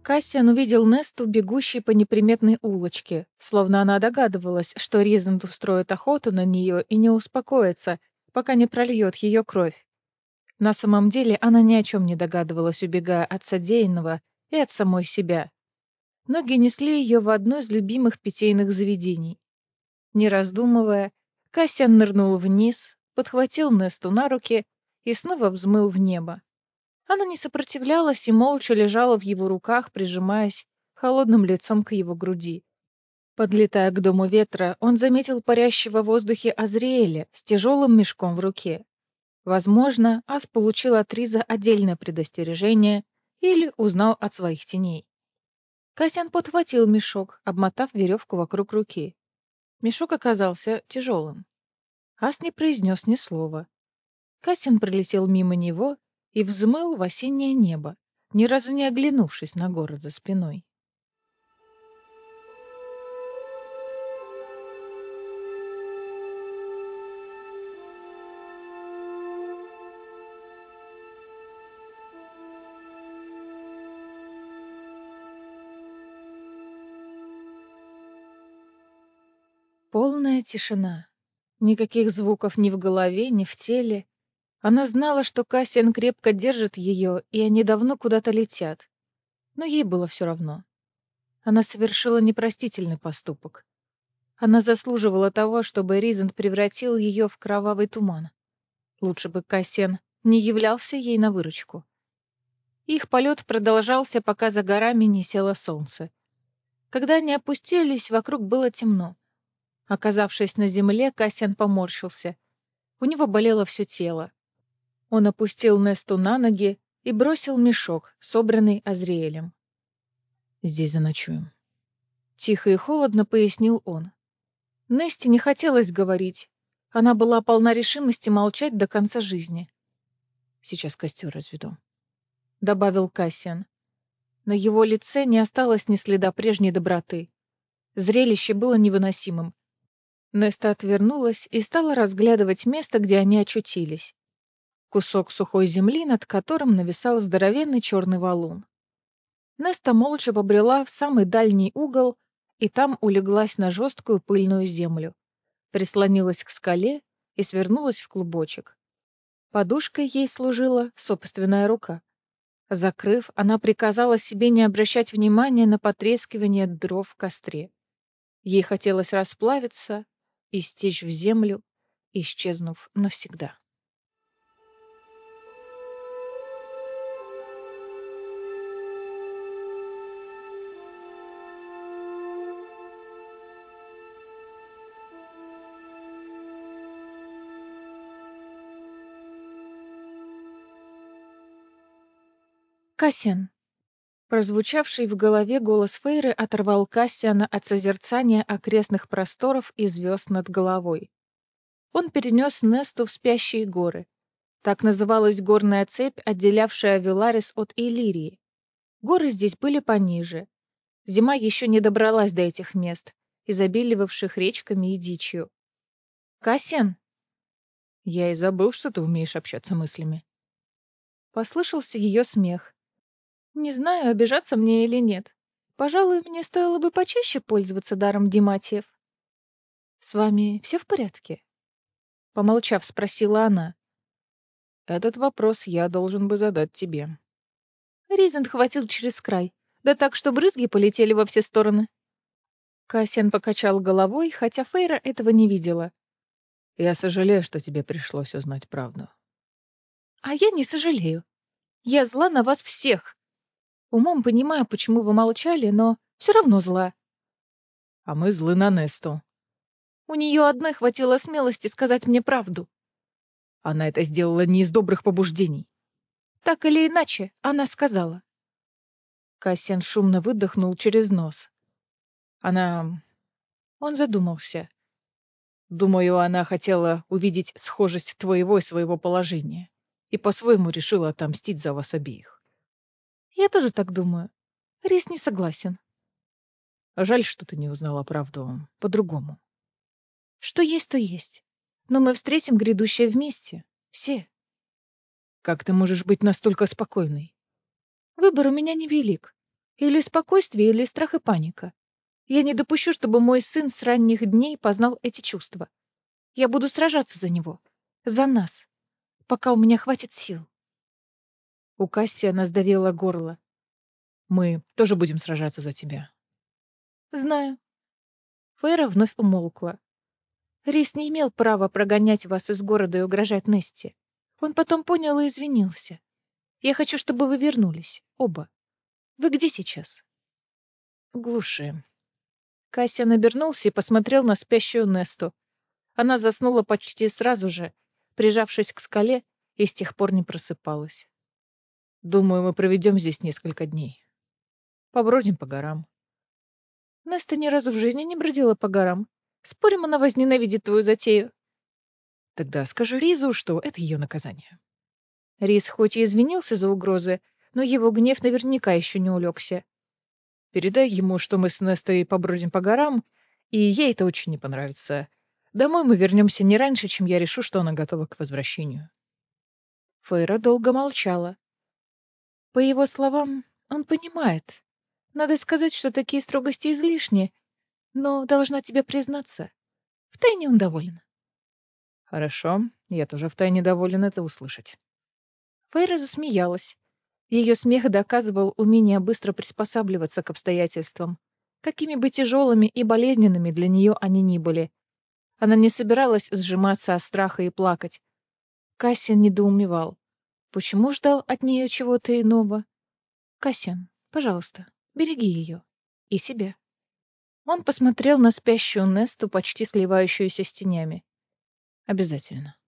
Кассиан увидел Несту, бегущей по неприметной улочке, словно она догадывалась, что Ризент устроит охоту на нее и не успокоится, пока не прольет ее кровь. На самом деле она ни о чем не догадывалась, убегая от содеянного и от самой себя. Ноги несли ее в одно из любимых питейных заведений. Не раздумывая, Кассиан нырнул вниз, подхватил Несту на руки и снова взмыл в небо. Она не сопротивлялась и молча лежала в его руках, прижимаясь холодным лицом к его груди. Подлетая к дому ветра, он заметил парящего в воздухе Азриэля с тяжелым мешком в руке. Возможно, Ас получил от Риза отдельное предостережение или узнал от своих теней. Кассиан подхватил мешок, обмотав веревку вокруг руки. Мешок оказался тяжелым. Ас не произнес ни слова. Кассиан пролетел мимо него и взмыл в осеннее небо, ни разу не оглянувшись на город за спиной. Полная тишина. Никаких звуков ни в голове, ни в теле. Она знала, что Кассиан крепко держит ее, и они давно куда-то летят. Но ей было все равно. Она совершила непростительный поступок. Она заслуживала того, чтобы Ризент превратил ее в кровавый туман. Лучше бы Кассиан не являлся ей на выручку. Их полет продолжался, пока за горами не село солнце. Когда они опустились, вокруг было темно. Оказавшись на земле, Кассиан поморщился. У него болело все тело. Он опустил Несту на ноги и бросил мешок, собранный Азриэлем. «Здесь заночуем», — тихо и холодно пояснил он. Несте не хотелось говорить. Она была полна решимости молчать до конца жизни. «Сейчас костер разведу», — добавил Кассиан. На его лице не осталось ни следа прежней доброты. Зрелище было невыносимым. Неста отвернулась и стала разглядывать место, где они очутились. Кусок сухой земли, над которым нависал здоровенный черный валун. Неста молча побрела в самый дальний угол и там улеглась на жесткую пыльную землю, прислонилась к скале и свернулась в клубочек. Подушкой ей служила собственная рука. Закрыв, она приказала себе не обращать внимания на потрескивание дров в костре. Ей хотелось расплавиться и стечь в землю, исчезнув навсегда. Кассиан. Прозвучавший в голове голос Фейры оторвал Кассиана от созерцания окрестных просторов и звезд над головой. Он перенес Несту в спящие горы. Так называлась горная цепь, отделявшая Веларис от Иллирии. Горы здесь были пониже. Зима еще не добралась до этих мест, изобиливавших речками и дичью. «Кассиан!» «Я и забыл, что ты умеешь общаться мыслями». Послышался ее смех. Не знаю, обижаться мне или нет. Пожалуй, мне стоило бы почаще пользоваться даром Диматиев. С вами все в порядке? Помолчав, спросила она. Этот вопрос я должен бы задать тебе. Ризент хватил через край, да так, что брызги полетели во все стороны. Кассиан покачал головой, хотя Фейра этого не видела. Я сожалею, что тебе пришлось узнать правду. А я не сожалею. Я зла на вас всех. Умом понимаю, почему вы молчали, но все равно зла. А мы злы на Несту. У нее одной хватило смелости сказать мне правду. Она это сделала не из добрых побуждений. Так или иначе, она сказала. Кассиан шумно выдохнул через нос. Она... Он задумался. Думаю, она хотела увидеть схожесть твоего и своего положения. И по-своему решила отомстить за вас обеих. Я тоже так думаю. Рис не согласен. Жаль, что ты не узнала правду по-другому. Что есть, то есть. Но мы встретим грядущее вместе. Все. Как ты можешь быть настолько спокойной? Выбор у меня невелик. Или спокойствие, или страх и паника. Я не допущу, чтобы мой сын с ранних дней познал эти чувства. Я буду сражаться за него. За нас. Пока у меня хватит сил. У Кассиана сдавило горло. Мы тоже будем сражаться за тебя. Знаю. Фейра вновь умолкла. Рис не имел права прогонять вас из города и угрожать Несте. Он потом понял и извинился. Я хочу, чтобы вы вернулись. Оба. Вы где сейчас? В глуши. Кассиан обернулся и посмотрел на спящую Несту. Она заснула почти сразу же, прижавшись к скале, и с тех пор не просыпалась. Думаю, мы проведем здесь несколько дней. Побродим по горам. Неста ни разу в жизни не бродила по горам. Спорим, она возненавидит твою затею. Тогда скажи Ризу, что это ее наказание. Рис хоть и извинился за угрозы, но его гнев наверняка еще не улегся. Передай ему, что мы с Нестой побродим по горам, и ей это очень не понравится. Домой мы вернемся не раньше, чем я решу, что она готова к возвращению. Фейра долго молчала. По его словам, он понимает. Надо сказать, что такие строгости излишни, но должна тебе признаться, втайне он доволен. Хорошо, я тоже втайне доволен это услышать. Фейра засмеялась. Ее смех доказывал умение быстро приспосабливаться к обстоятельствам, какими бы тяжелыми и болезненными для нее они ни были. Она не собиралась сжиматься от страха и плакать. Кассиан недоумевал. Почему ждал от нее чего-то иного? Кассиан, пожалуйста, береги ее. И себя. Он посмотрел на спящую Несту, почти сливающуюся с тенями. Обязательно.